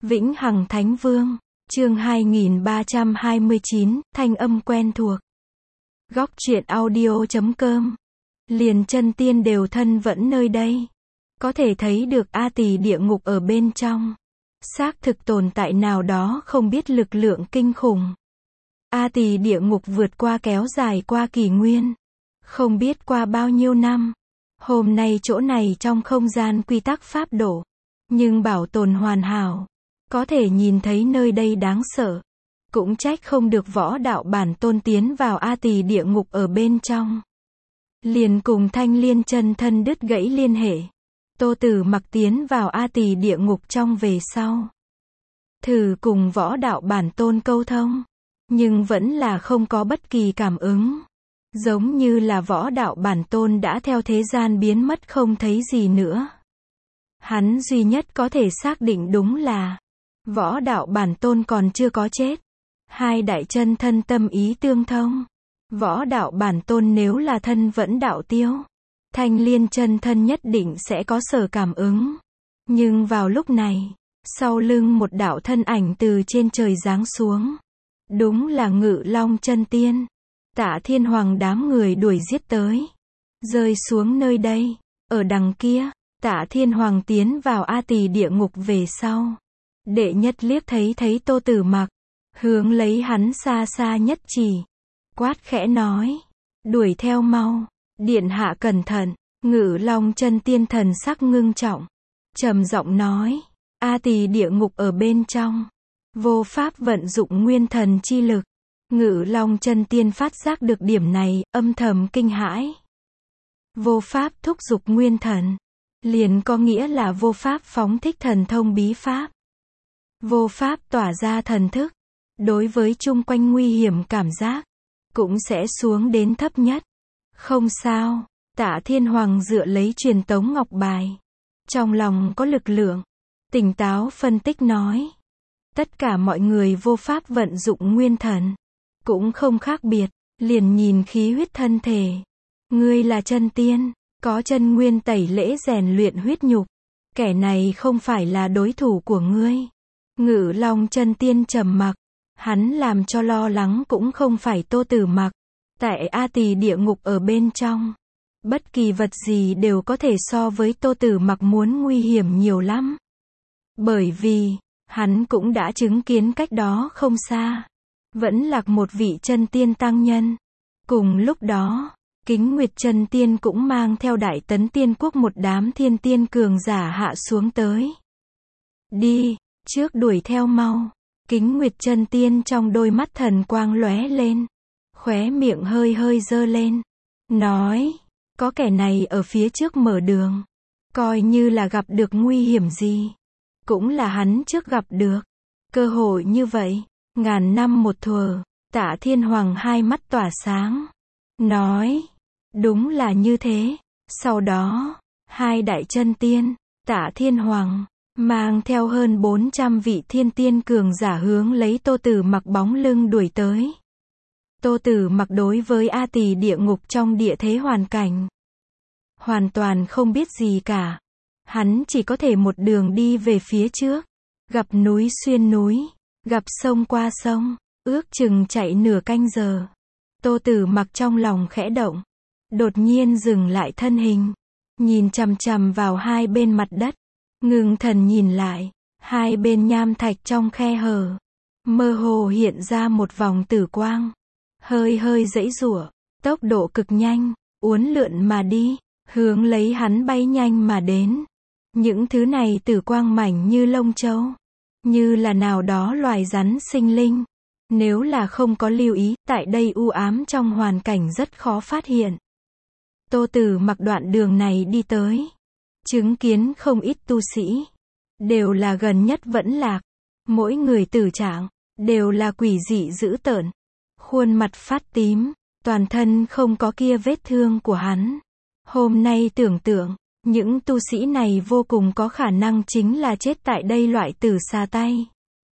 Vĩnh Hằng Thánh Vương, chương 2329, thanh âm quen thuộc. Góc truyện audio.com. Liền chân tiên đều thân vẫn nơi đây. Có thể thấy được A Tỳ địa ngục ở bên trong. Xác thực tồn tại nào đó không biết lực lượng kinh khủng. A Tỳ địa ngục vượt qua kéo dài qua kỷ nguyên. Không biết qua bao nhiêu năm. Hôm nay chỗ này trong không gian quy tắc pháp độ. Nhưng bảo tồn hoàn hảo. Có thể nhìn thấy nơi đây đáng sợ. Cũng trách không được võ đạo bản tôn tiến vào A Tỳ địa ngục ở bên trong. Liền cùng Thanh Liên chân thân đứt gãy liên hệ. Tô Tử Mặc tiến vào A Tỳ địa ngục trong về sau. Thử cùng võ đạo bản tôn câu thông. Nhưng vẫn là không có bất kỳ cảm ứng. Giống như là võ đạo bản tôn đã theo thế gian biến mất không thấy gì nữa. Hắn duy nhất có thể xác định đúng là võ đạo bản tôn còn chưa có chết. Hai đại chân thân tâm ý tương thông. Võ đạo bản tôn nếu là thân vẫn đạo tiêu. Thanh Liên chân thân nhất định sẽ có sở cảm ứng. Nhưng vào lúc này, sau lưng một đạo thân ảnh từ trên trời giáng xuống. Đúng là Ngự Long chân tiên. Tạ Thiên Hoàng đám người đuổi giết tới. Rơi xuống nơi đây. Ở đằng kia, Tạ Thiên Hoàng tiến vào A Tỳ địa ngục về sau. Đệ nhất liếc thấy Tô Tử Mặc. Hướng lấy hắn xa xa nhất chỉ. Quát khẽ nói. Đuổi theo mau. Điện hạ cẩn thận. Ngự Long chân tiên thần sắc ngưng trọng. Trầm giọng nói. A Tỳ địa ngục ở bên trong. Vô pháp vận dụng nguyên thần chi lực. Ngự Long chân tiên phát giác được điểm này, âm thầm kinh hãi. Vô pháp thúc giục nguyên thần. Liền có nghĩa là vô pháp phóng thích thần thông bí pháp. Vô pháp tỏa ra thần thức. Đối với chung quanh nguy hiểm cảm giác. Cũng sẽ xuống đến thấp nhất. Không sao. Tạ Thiên Hoàng dựa lấy truyền tống ngọc bài. Trong lòng có lực lượng. Tỉnh táo phân tích nói. Tất cả mọi người vô pháp vận dụng nguyên thần. Cũng không khác biệt. Liền nhìn khí huyết thân thể. Ngươi là chân tiên. Có chân nguyên tẩy lễ rèn luyện huyết nhục. Kẻ này không phải là đối thủ của ngươi. Ngự Long chân tiên trầm mặc. Hắn làm cho lo lắng cũng không phải Tô Tử Mặc. Tại A Tỳ địa ngục ở bên trong. Bất kỳ vật gì đều có thể so với Tô Tử Mặc muốn nguy hiểm nhiều lắm. Bởi vì, hắn cũng đã chứng kiến cách đó không xa. Vẫn lạc một vị chân tiên tăng nhân. Cùng lúc đó, Kính Nguyệt chân tiên cũng mang theo Đại Tấn Tiên Quốc một đám thiên tiên cường giả hạ xuống tới. Đi, trước đuổi theo mau. Kính Nguyệt chân tiên trong đôi mắt thần quang lóe lên. Khóe miệng hơi hơi giơ lên. Nói, có kẻ này ở phía trước mở đường. Coi như là gặp được nguy hiểm gì. Cũng là hắn trước gặp được. Cơ hội như vậy, ngàn năm một thuở. Tạ Thiên Hoàng hai mắt tỏa sáng. Nói, đúng là như thế. Sau đó, hai đại chân tiên, Tạ Thiên Hoàng, mang theo hơn 400 vị thiên tiên cường giả hướng lấy Tô Tử Mặc bóng lưng đuổi tới. Tô Tử Mặc đối với A Tỳ địa ngục trong địa thế hoàn cảnh. Hoàn toàn không biết gì cả. Hắn chỉ có thể một đường đi về phía trước. Gặp núi xuyên núi. Gặp sông qua sông. Ước chừng chạy nửa canh giờ. Tô Tử Mặc trong lòng khẽ động. Đột nhiên dừng lại thân hình. Nhìn chằm chằm vào hai bên mặt đất. Ngưng thần nhìn lại. Hai bên nham thạch trong khe hở. Mơ hồ hiện ra một vòng tử quang. Hơi hơi giãy giụa. Tốc độ cực nhanh. Uốn lượn mà đi. Hướng lấy hắn bay nhanh mà đến. Những thứ này tử quang mảnh như lông châu. Như là nào đó loài rắn sinh linh. Nếu là không có lưu ý, tại đây u ám trong hoàn cảnh rất khó phát hiện. Tô Tử Mặc đoạn đường này đi tới. Chứng kiến không ít tu sĩ. Đều là gần nhất vẫn lạc. Mỗi người tử trạng. Đều là quỷ dị dữ tợn. Khuôn mặt phát tím. Toàn thân không có kia vết thương của hắn. Hôm nay tưởng tượng. Những tu sĩ này vô cùng có khả năng chính là chết tại đây loại tử xà tay.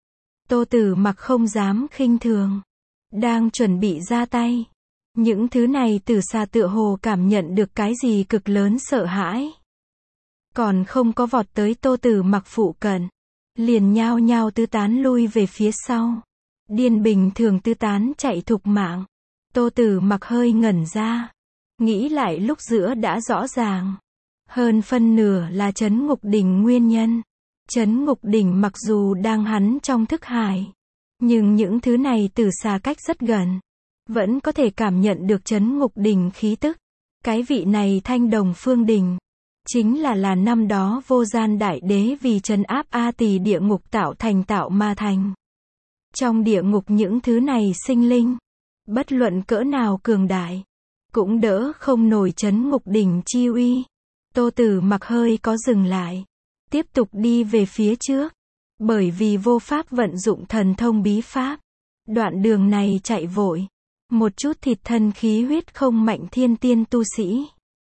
Tô Tử Mặc không dám khinh thường. Đang chuẩn bị ra tay. Những thứ này tử xà tựa hồ cảm nhận được cái gì cực lớn sợ hãi. Còn không có vọt tới Tô Tử Mặc phụ cận. liền nhao nhao tứ tán lui về phía sau. Điên bình thường tứ tán chạy thục mạng. Tô Tử Mặc hơi ngẩn ra. Nghĩ lại lúc giữa đã rõ ràng. Hơn phân nửa là Trấn Ngục Đỉnh nguyên nhân. Trấn Ngục Đỉnh mặc dù đang hắn trong thức hải, nhưng những thứ này từ xa cách rất gần, vẫn có thể cảm nhận được Trấn Ngục Đỉnh khí tức. Cái vị này Thanh Đồng Phương Đỉnh, chính là năm đó Vô Gian Đại Đế vì trấn áp A Tỳ địa ngục tạo mà thành. Trong địa ngục những thứ này sinh linh, bất luận cỡ nào cường đại, cũng đỡ không nổi Trấn Ngục Đỉnh chi uy. Tô Tử Mặc hơi có dừng lại, tiếp tục đi về phía trước, bởi vì vô pháp vận dụng thần thông bí pháp. Đoạn đường này chạy vội, một chút thịt thân khí huyết không mạnh thiên tiên tu sĩ,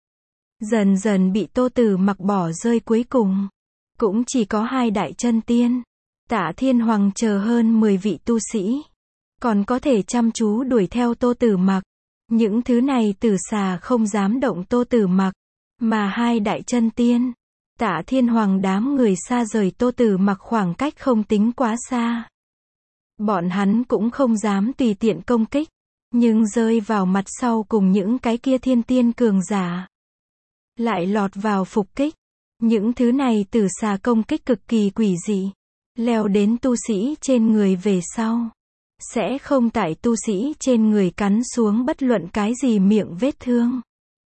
dần dần bị Tô Tử Mặc bỏ rơi, cuối cùng cũng chỉ có 2 đại chân tiên, Tạ Thiên Hoàng chờ hơn 10 vị tu sĩ, còn có thể chăm chú đuổi theo Tô Tử Mặc. Những thứ này tử xà không dám động Tô Tử Mặc, mà 2 đại chân tiên, Tạ Thiên Hoàng đám người xa rời Tô Tử Mặc khoảng cách không tính quá xa. Bọn hắn cũng không dám tùy tiện công kích, nhưng rơi vào mặt sau cùng những cái kia thiên tiên cường giả, lại lọt vào phục kích. Những thứ này tử xà công kích cực kỳ quỷ dị, leo đến tu sĩ trên người về sau, sẽ không tại tu sĩ trên người cắn xuống bất luận cái gì miệng vết thương,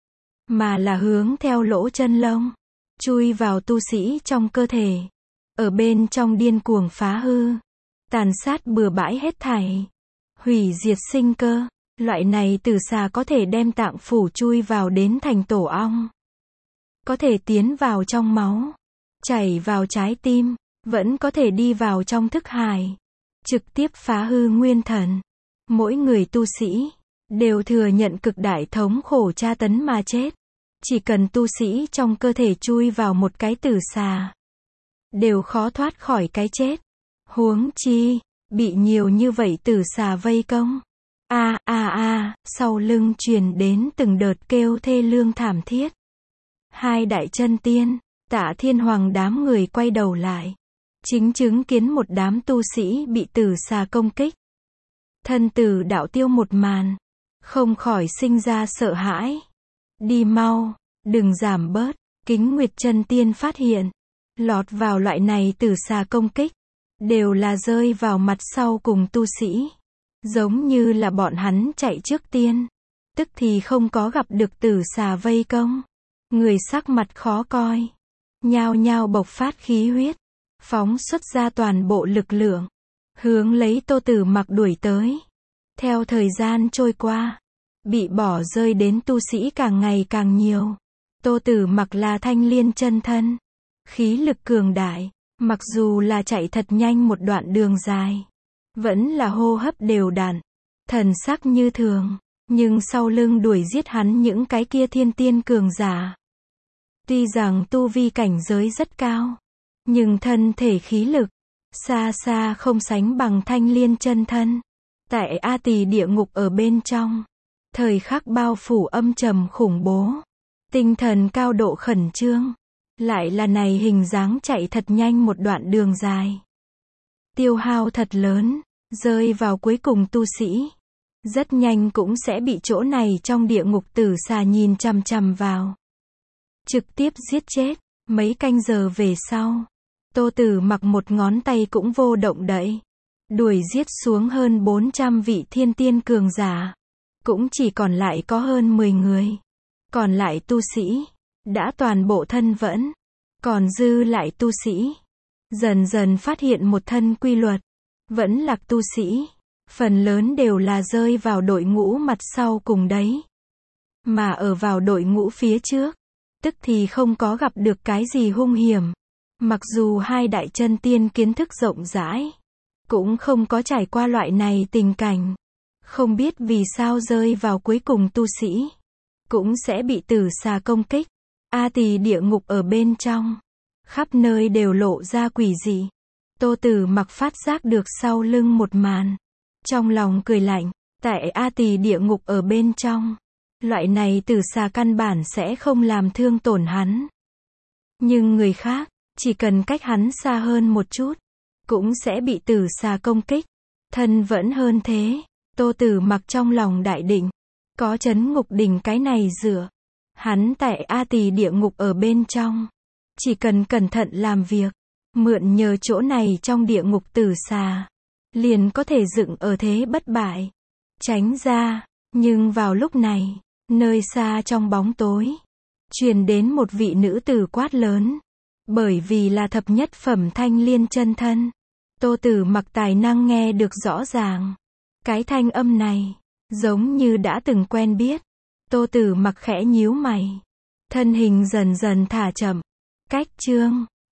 mà là hướng theo lỗ chân lông, chui vào tu sĩ trong cơ thể, ở bên trong điên cuồng phá hư, tàn sát bừa bãi hết thảy, hủy diệt sinh cơ. Loại này tử xà có thể đem tạng phủ chui vào đến thành tổ ong, có thể tiến vào trong máu, chảy vào trái tim, vẫn có thể đi vào trong thức hải, trực tiếp phá hư nguyên thần. Mỗi người tu sĩ đều thừa nhận cực đại thống khổ tra tấn mà chết. Chỉ cần tu sĩ trong cơ thể chui vào một cái tử xà, đều khó thoát khỏi cái chết. Huống chi, bị nhiều như vậy tử xà vây công. Sau lưng truyền đến từng đợt kêu thê lương thảm thiết. 2 đại chân tiên, Tạ Thiên Hoàng đám người quay đầu lại, chính chứng kiến một đám tu sĩ bị tử xà công kích, thân tử đạo tiêu một màn, không khỏi sinh ra sợ hãi. Đi mau, đừng giảm bớt. Kính Nguyệt chân tiên phát hiện, lọt vào loại này tử xà công kích, đều là rơi vào mặt sau cùng tu sĩ, giống như là bọn hắn chạy trước tiên, tức thì không có gặp được tử xà vây công. Người sắc mặt khó coi, nhao nhao bộc phát khí huyết, phóng xuất ra toàn bộ lực lượng, hướng lấy Tô Tử Mặc đuổi tới. Theo thời gian trôi qua, bị bỏ rơi đến tu sĩ càng ngày càng nhiều. Tô Tử Mặc là thanh liên chân thân, khí lực cường đại, mặc dù là chạy thật nhanh một đoạn đường dài, vẫn là hô hấp đều đặn, thần sắc như thường, nhưng sau lưng đuổi giết hắn những cái kia thiên tiên cường giả. Tuy rằng tu vi cảnh giới rất cao, nhưng thân thể khí lực, xa xa không sánh bằng thanh liên chân thân. Tại A Tỳ địa ngục ở bên trong, thời khắc bao phủ âm trầm khủng bố, tinh thần cao độ khẩn trương, lại là này hình dáng chạy thật nhanh một đoạn đường dài. Tiêu hao thật lớn, rơi vào cuối cùng tu sĩ, rất nhanh cũng sẽ bị chỗ này trong địa ngục tử xà nhìn chằm chằm vào, trực tiếp giết chết. Mấy canh giờ về sau, Tô Tử Mặc một ngón tay cũng vô động đậy, đuổi giết xuống hơn 400 vị thiên tiên cường giả, cũng chỉ còn lại có hơn 10 người. Còn lại tu sĩ đã toàn bộ thân vẫn, còn dư lại tu sĩ dần dần phát hiện một thân quy luật, vẫn lạc tu sĩ phần lớn đều là rơi vào đội ngũ mặt sau cùng đấy, mà ở vào đội ngũ phía trước, tức thì không có gặp được cái gì hung hiểm. Mặc dù 2 đại chân tiên kiến thức rộng rãi, cũng không có trải qua loại này tình cảnh, không biết vì sao rơi vào cuối cùng tu sĩ cũng sẽ bị tử xà công kích. A Tỳ địa ngục ở bên trong, khắp nơi đều lộ ra quỷ dị. Tô Tử Mặc phát giác được sau lưng một màn, trong lòng cười lạnh. Tại A Tỳ địa ngục ở bên trong, loại này tử xà căn bản sẽ không làm thương tổn hắn, nhưng người khác chỉ cần cách hắn xa hơn một chút, cũng sẽ bị tử xà công kích. Thân vẫn hơn thế. Tô Tử Mặc trong lòng đại định. Có trấn ngục đỉnh cái này dựa. Hắn tại A Tỳ địa ngục ở bên trong. Chỉ cần cẩn thận làm việc. Mượn nhờ chỗ này trong địa ngục tử xà. Liền có thể dựng ở thế bất bại. Tránh ra. Nhưng vào lúc này. Nơi xa trong bóng tối. Truyền đến một vị nữ tử quát lớn. Bởi vì là thập nhất phẩm thanh liên chân thân. Tô Tử Mặc tài năng nghe được rõ ràng. Cái thanh âm này. Giống như đã từng quen biết. Tô Tử Mặc khẽ nhíu mày. Thân hình dần dần thả chậm. Cách chương.